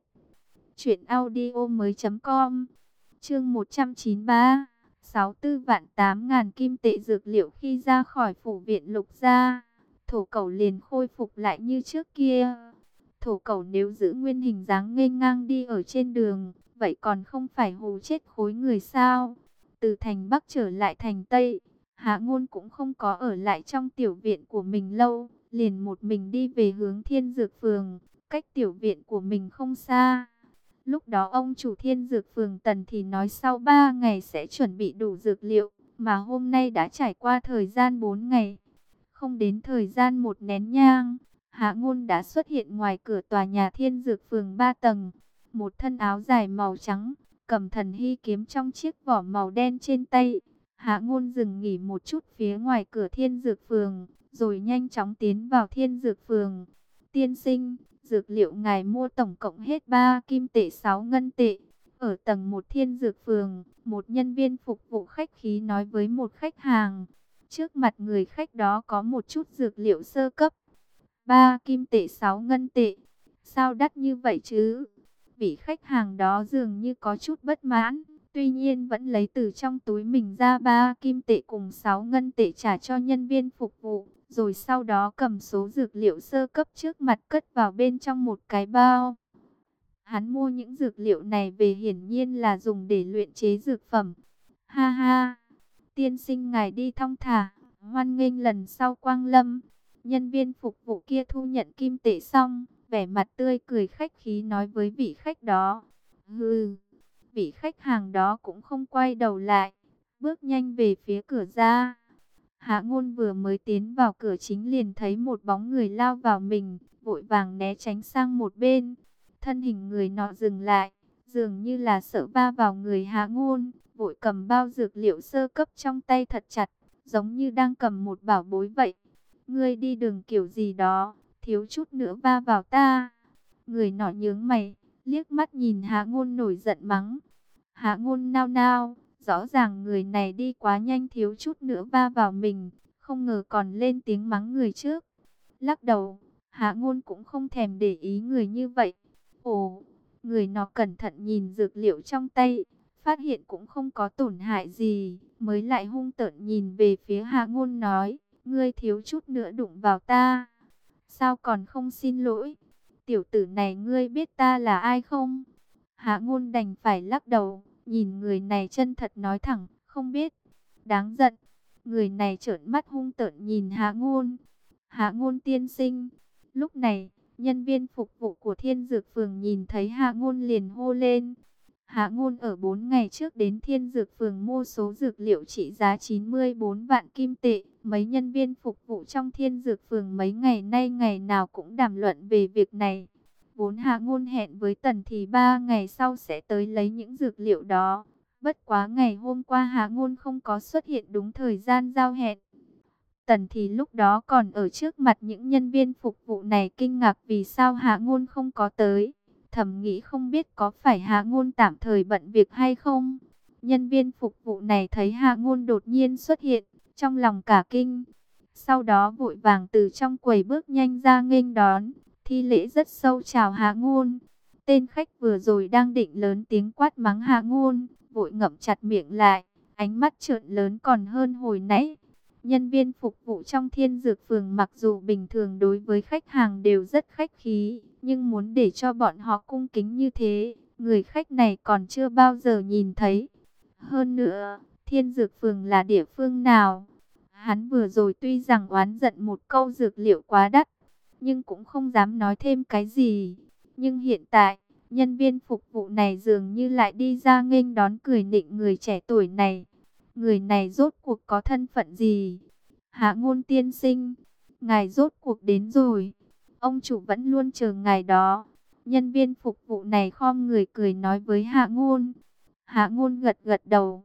truyệnaudiomoi.com. Chương 193. 64 vạn 8.000 kim tệ dược liệu. Khi ra khỏi phủ viện Lục gia, thổ cẩu liền khôi phục lại như trước kia. Thổ cẩu nếu giữ nguyên hình dáng nghênh ngang đi ở trên đường, vậy còn không phải hù chết khối người sao? Từ thành Bắc trở lại thành Tây, Hạ Ngôn cũng không có ở lại trong tiểu viện của mình lâu, liền một mình đi về hướng Thiên Dược Phường, cách tiểu viện của mình không xa. Lúc đó ông chủ Thiên Dược Phường Tần thì nói sau 3 ngày sẽ chuẩn bị đủ dược liệu, mà hôm nay đã trải qua thời gian 4 ngày. Không đến thời gian một nén nhang, Hạ Ngôn đã xuất hiện ngoài cửa tòa nhà Thiên Dược Phường 3 tầng. Một thân áo dài màu trắng, cầm thần hy kiếm trong chiếc vỏ màu đen trên tay. Hạ Ngôn dừng nghỉ một chút phía ngoài cửa Thiên Dược Phường, rồi nhanh chóng tiến vào Thiên Dược Phường. Tiên sinh, dược liệu ngài mua tổng cộng hết 3 kim tệ 6 ngân tệ. Ở tầng 1 Thiên Dược Phường, một nhân viên phục vụ khách khí nói với một khách hàng. Trước mặt người khách đó có một chút dược liệu sơ cấp. 3 kim tệ 6 ngân tệ. Sao đắt như vậy chứ? Vị khách hàng đó dường như có chút bất mãn. Tuy nhiên vẫn lấy từ trong túi mình ra 3 kim tệ cùng 6 ngân tệ trả cho nhân viên phục vụ. Rồi sau đó cầm số dược liệu sơ cấp trước mặt cất vào bên trong một cái bao. Hắn mua những dược liệu này về hiển nhiên là dùng để luyện chế dược phẩm. Ha ha, tiên sinh ngài đi thong thả, hoan nghênh lần sau quang lâm. Nhân viên phục vụ kia thu nhận kim tệ xong, vẻ mặt tươi cười khách khí nói với vị khách đó. Hừ, vị khách hàng đó cũng không quay đầu lại, bước nhanh về phía cửa ra. Hạ Ngôn vừa mới tiến vào cửa chính liền thấy một bóng người lao vào mình, vội vàng né tránh sang một bên. Thân hình người nọ dừng lại, dường như là sợ va vào người Hạ Ngôn, vội cầm bao dược liệu sơ cấp trong tay thật chặt, giống như đang cầm một bảo bối vậy. Ngươi đi đường kiểu gì đó, thiếu chút nữa va vào ta. Người nọ nhướng mày, liếc mắt nhìn Hạ Ngôn nổi giận mắng. Hạ Ngôn nao nao, rõ ràng người này đi quá nhanh thiếu chút nữa va vào mình, không ngờ còn lên tiếng mắng người trước. Lắc đầu, Hạ Ngôn cũng không thèm để ý người như vậy. Ồ, người nọ cẩn thận nhìn dược liệu trong tay, phát hiện cũng không có tổn hại gì, mới lại hung tợn nhìn về phía Hạ Ngôn nói, ngươi thiếu chút nữa đụng vào ta. Sao còn không xin lỗi? Tiểu tử này ngươi biết ta là ai không? Hạ Ngôn đành phải lắc đầu, nhìn người này chân thật nói thẳng, không biết. Đáng giận. Người này trợn mắt hung tợn nhìn Hạ Ngôn. Hạ Ngôn tiên sinh. Lúc này, nhân viên phục vụ của Thiên Dược Phường nhìn thấy Hạ Ngôn liền hô lên. Hạ Ngôn ở 4 ngày trước đến Thiên Dược Phường mua số dược liệu trị giá 94 vạn kim tệ. Mấy nhân viên phục vụ trong Thiên Dược Phường mấy ngày nay ngày nào cũng đàm luận về việc này. Vốn Hạ Ngôn hẹn với Tần thì 3 ngày sau sẽ tới lấy những dược liệu đó. Bất quá ngày hôm qua Hạ Ngôn không có xuất hiện đúng thời gian giao hẹn. Tần thì lúc đó còn ở trước mặt những nhân viên phục vụ này kinh ngạc vì sao Hạ Ngôn không có tới. Thầm nghĩ không biết có phải Hạ Ngôn tạm thời bận việc hay không. Nhân viên phục vụ này thấy Hạ Ngôn đột nhiên xuất hiện, trong lòng cả kinh. Sau đó vội vàng từ trong quầy bước nhanh ra nghênh đón, thi lễ rất sâu chào Hạ Ngôn. Tên khách vừa rồi đang định lớn tiếng quát mắng Hạ Ngôn, vội ngậm chặt miệng lại, ánh mắt trợn lớn còn hơn hồi nãy. Nhân viên phục vụ trong Thiên Dược Phường mặc dù bình thường đối với khách hàng đều rất khách khí, nhưng muốn để cho bọn họ cung kính như thế, người khách này còn chưa bao giờ nhìn thấy. Hơn nữa, Thiên Dược Phường là địa phương nào? Hắn vừa rồi tuy rằng oán giận một câu dược liệu quá đắt, nhưng cũng không dám nói thêm cái gì. Nhưng hiện tại, nhân viên phục vụ này dường như lại đi ra nghênh đón cười nịnh người trẻ tuổi này. Người này rốt cuộc có thân phận gì? Hạ Ngôn tiên sinh, ngài rốt cuộc đến rồi. Ông chủ vẫn luôn chờ ngài đó. Nhân viên phục vụ này khom người cười nói với Hạ Ngôn. Hạ Ngôn gật gật đầu,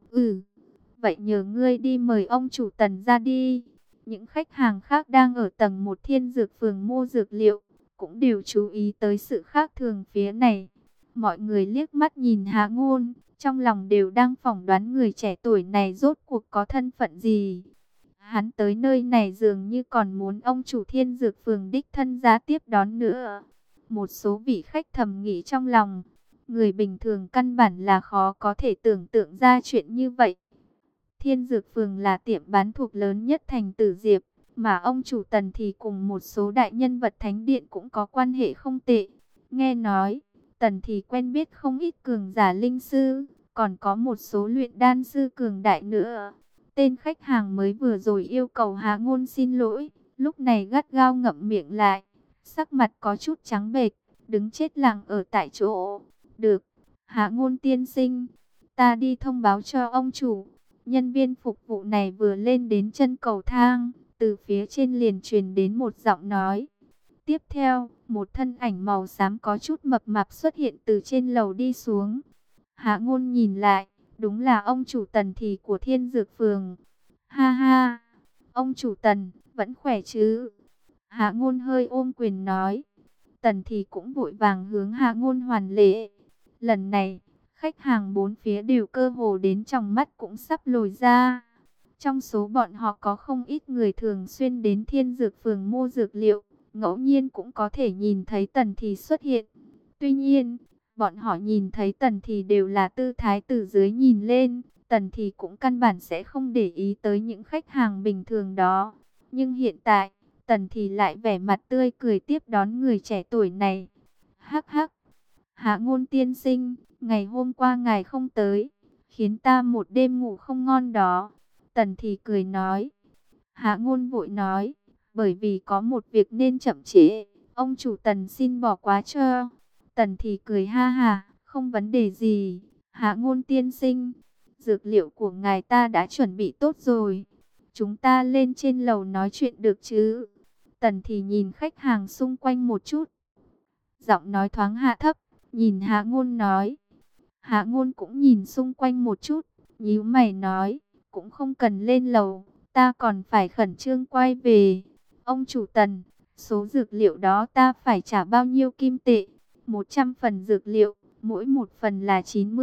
vậy nhờ ngươi đi mời ông chủ Tần ra đi. Những khách hàng khác đang ở tầng 1 Thiên Dược Phường mua dược liệu, cũng đều chú ý tới sự khác thường phía này. Mọi người liếc mắt nhìn Hạ Ngôn, trong lòng đều đang phỏng đoán người trẻ tuổi này rốt cuộc có thân phận gì. Hắn tới nơi này dường như còn muốn ông chủ Thiên Dược Phường đích thân ra tiếp đón nữa. Một số vị khách thầm nghĩ trong lòng, người bình thường căn bản là khó có thể tưởng tượng ra chuyện như vậy. Thiên Dược Phường là tiệm bán thuộc lớn nhất thành Tử Diệp, mà ông chủ Tần thì cùng một số đại nhân vật thánh điện cũng có quan hệ không tệ. Nghe nói, Tần thì quen biết không ít cường giả linh sư, còn có một số luyện đan sư cường đại nữa. Tên khách hàng mới vừa rồi yêu cầu Hạ Ngôn xin lỗi, lúc này gắt gao ngậm miệng lại, sắc mặt có chút trắng bệch, đứng chết lặng ở tại chỗ. Được, Hạ Ngôn tiên sinh, ta đi thông báo cho ông chủ. Nhân viên phục vụ này vừa lên đến chân cầu thang, từ phía trên liền truyền đến một giọng nói. Tiếp theo, một thân ảnh màu xám có chút mập mạp xuất hiện từ trên lầu đi xuống. Hạ Ngôn nhìn lại, đúng là ông chủ Tần thì của Thiên Dược Phường. Ha ha, ông chủ Tần, vẫn khỏe chứ? Hạ Ngôn hơi ôm quyền nói. Tần thì cũng vội vàng hướng Hạ Ngôn hoàn lễ. Lần này, khách hàng bốn phía đều cơ hồ đến trong mắt cũng sắp lồi ra. Trong số bọn họ có không ít người thường xuyên đến Thiên Dược Phường mua dược liệu, ngẫu nhiên cũng có thể nhìn thấy Tần thì xuất hiện. Tuy nhiên, bọn họ nhìn thấy Tần thì đều là tư thái từ dưới nhìn lên, Tần thì cũng căn bản sẽ không để ý tới những khách hàng bình thường đó. Nhưng hiện tại, Tần thì lại vẻ mặt tươi cười tiếp đón người trẻ tuổi này. Hắc hắc, Hạ Ngôn tiên sinh, ngày hôm qua ngài không tới, khiến ta một đêm ngủ không ngon đó. Tần thì cười nói. Hạ Ngôn vội nói, bởi vì có một việc nên chậm trễ, ông chủ Tần xin bỏ qua cho. Tần thì cười ha ha, không vấn đề gì. Hạ Ngôn tiên sinh, dược liệu của ngài ta đã chuẩn bị tốt rồi. Chúng ta lên trên lầu nói chuyện được chứ? Tần thì nhìn khách hàng xung quanh một chút. Giọng nói thoáng hạ thấp, nhìn Hạ Ngôn nói. Hạ Ngôn cũng nhìn xung quanh một chút, nhíu mày nói, cũng không cần lên lầu, ta còn phải khẩn trương quay về. Ông chủ Tần, số dược liệu đó ta phải trả bao nhiêu kim tệ? 100 phần dược liệu, mỗi một phần là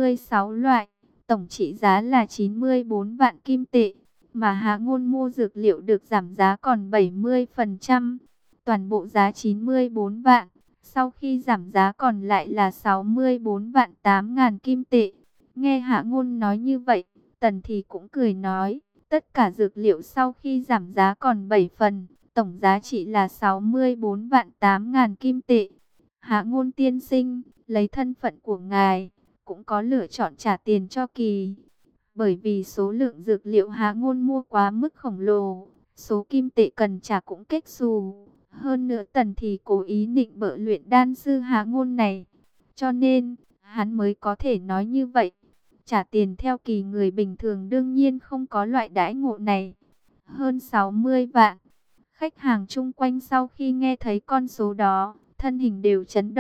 96 loại, tổng trị giá là 94 vạn kim tệ. Mà Hạ Ngôn mua dược liệu được giảm giá còn 70%, toàn bộ giá 94 vạn. Sau khi giảm giá còn lại là 64 vạn 8 ngàn kim tệ. Nghe Hạ Ngôn nói như vậy, Tần thì cũng cười nói, tất cả dược liệu sau khi giảm giá còn 7 phần, tổng giá trị là 64 vạn 8 ngàn kim tệ. Hạ Ngôn tiên sinh, lấy thân phận của ngài, cũng có lựa chọn trả tiền cho kỳ. Bởi vì số lượng dược liệu Hạ Ngôn mua quá mức khổng lồ, số kim tệ cần trả cũng kết xù. Hơn nữa Tần thì cố ý định bợ luyện đan sư Hạ Ngôn này, cho nên hắn mới có thể nói như vậy. Trả tiền theo kỳ người bình thường đương nhiên không có loại đãi ngộ này. Hơn 60 vạn. Khách hàng chung quanh sau khi nghe thấy con số đó, thân hình đều chấn động.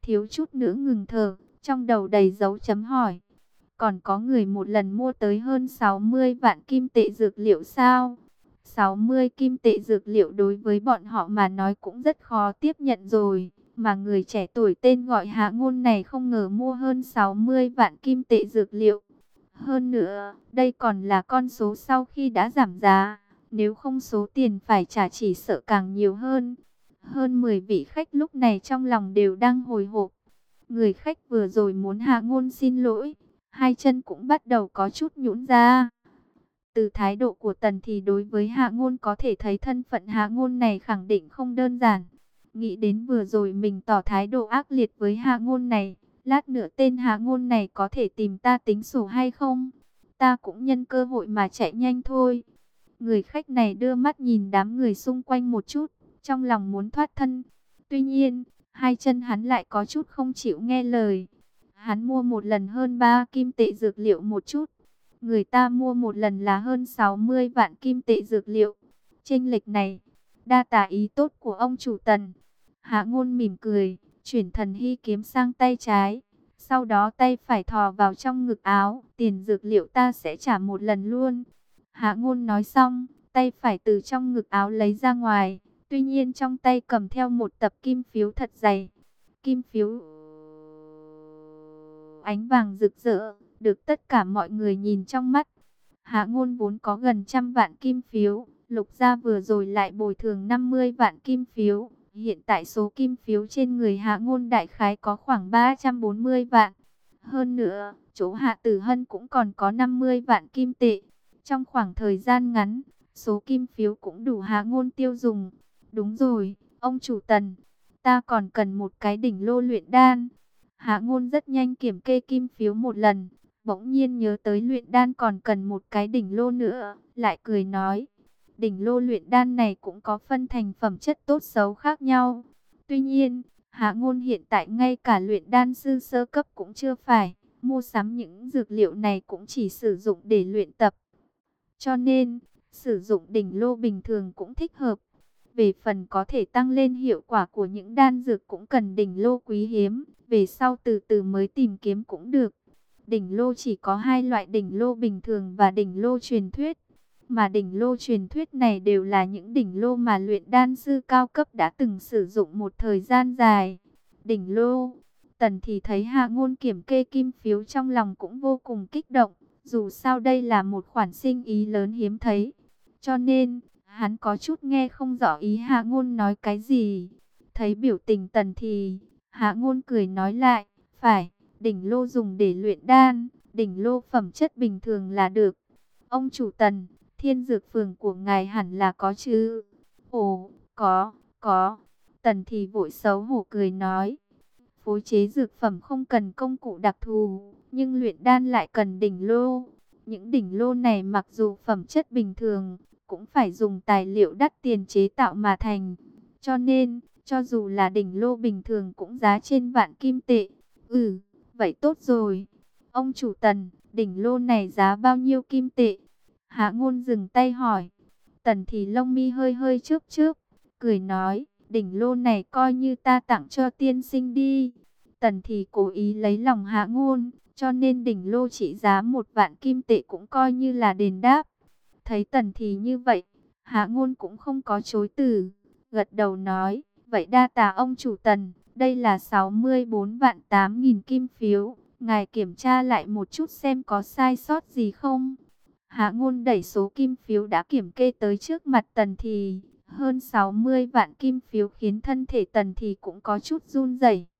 thiếu chút nữa ngừng thở, trong đầu đầy dấu chấm hỏi. Còn có người một lần mua tới hơn 60 vạn kim tệ dược liệu sao? 60 kim tệ dược liệu đối với bọn họ mà nói cũng rất khó tiếp nhận rồi. Mà người trẻ tuổi tên gọi Hạ Ngôn này không ngờ mua hơn 60 vạn kim tệ dược liệu. Hơn nữa, đây còn là con số sau khi đã giảm giá. Nếu không số tiền phải trả chỉ sợ càng nhiều hơn. Hơn 10 vị khách lúc này trong lòng đều đang hồi hộp. Người khách vừa rồi muốn Hạ Ngôn xin lỗi, hai chân cũng bắt đầu có chút nhũn ra. Từ thái độ của Tần thì đối với Hạ Ngôn có thể thấy thân phận Hạ Ngôn này khẳng định không đơn giản. Nghĩ đến vừa rồi mình tỏ thái độ ác liệt với Hạ Ngôn này, lát nữa tên Hạ Ngôn này có thể tìm ta tính sổ hay không? Ta cũng nhân cơ hội mà chạy nhanh thôi. Người khách này đưa mắt nhìn đám người xung quanh một chút, trong lòng muốn thoát thân. Tuy nhiên, hai chân hắn lại có chút không chịu nghe lời. Hắn mua một lần hơn 3 kim tệ dược liệu một chút. Người ta mua một lần là hơn 60 vạn kim tệ dược liệu. Chênh lệch này, đa tả ý tốt của ông chủ Tần. Hạ Ngôn mỉm cười, chuyển thần hy kiếm sang tay trái. Sau đó tay phải thò vào trong ngực áo. Tiền dược liệu ta sẽ trả một lần luôn. Hạ Ngôn nói xong, tay phải từ trong ngực áo lấy ra ngoài. Tuy nhiên trong tay cầm theo một tập kim phiếu thật dày. Kim phiếu ánh vàng rực rỡ, được tất cả mọi người nhìn trong mắt. Hạ Ngôn vốn có gần 100 vạn kim phiếu, Lục gia vừa rồi lại bồi thường 50 vạn kim phiếu. Hiện tại số kim phiếu trên người Hạ Ngôn đại khái có khoảng 340 vạn. Hơn nữa, chỗ Hạ Tử Hân cũng còn có 50 vạn kim tệ. Trong khoảng thời gian ngắn, số kim phiếu cũng đủ Hạ Ngôn tiêu dùng. Đúng rồi, ông chủ Tần, ta còn cần một cái đỉnh lô luyện đan. Hạ Ngôn rất nhanh kiểm kê kim phiếu một lần, bỗng nhiên nhớ tới luyện đan còn cần một cái đỉnh lô nữa, lại cười nói, đỉnh lô luyện đan này cũng có phân thành phẩm chất tốt xấu khác nhau. Tuy nhiên, Hạ Ngôn hiện tại ngay cả luyện đan sư sơ cấp cũng chưa phải, mua sắm những dược liệu này cũng chỉ sử dụng để luyện tập. Cho nên, sử dụng đỉnh lô bình thường cũng thích hợp. Về phần có thể tăng lên hiệu quả của những đan dược cũng cần đỉnh lô quý hiếm, về sau từ từ mới tìm kiếm cũng được. Đỉnh lô chỉ có hai loại, đỉnh lô bình thường và đỉnh lô truyền thuyết. Mà đỉnh lô truyền thuyết này đều là những đỉnh lô mà luyện đan sư cao cấp đã từng sử dụng một thời gian dài. Đỉnh lô, Tần thì thấy Hạ Ngôn kiểm kê kim phiếu trong lòng cũng vô cùng kích động. Dù sao đây là một khoản sinh ý lớn hiếm thấy. Cho nên, hắn có chút nghe không rõ ý Hạ Ngôn nói cái gì. Thấy biểu tình Tần thì, Hạ Ngôn cười nói lại, phải, đỉnh lô dùng để luyện đan, đỉnh lô phẩm chất bình thường là được. Ông chủ Tần, Thiên Dược Phường của ngài hẳn là có chứ? Ồ, có. Tần thì vội xấu hổ cười nói, phối chế dược phẩm không cần công cụ đặc thù, nhưng luyện đan lại cần đỉnh lô. Những đỉnh lô này mặc dù phẩm chất bình thường, cũng phải dùng tài liệu đắt tiền chế tạo mà thành. Cho nên, cho dù là đỉnh lô bình thường cũng giá trên vạn kim tệ. Vậy tốt rồi. Ông chủ Tần, đỉnh lô này giá bao nhiêu kim tệ? Hạ Ngôn dừng tay hỏi. Tần thì lông mi hơi hơi chớp chớp, cười nói, đỉnh lô này coi như ta tặng cho tiên sinh đi. Tần thì cố ý lấy lòng Hạ Ngôn, cho nên đỉnh lô trị giá 1 vạn kim tệ cũng coi như là đền đáp. Thấy Tần thì như vậy, Hạ Ngôn cũng không có chối từ, gật đầu nói, vậy đa tạ ông chủ Tần, đây là 64 vạn 8 nghìn kim phiếu, ngài kiểm tra lại một chút xem có sai sót gì không. Hạ Ngôn đẩy số kim phiếu đã kiểm kê tới trước mặt Tần thì, hơn 60 vạn kim phiếu khiến thân thể Tần thì cũng có chút run rẩy.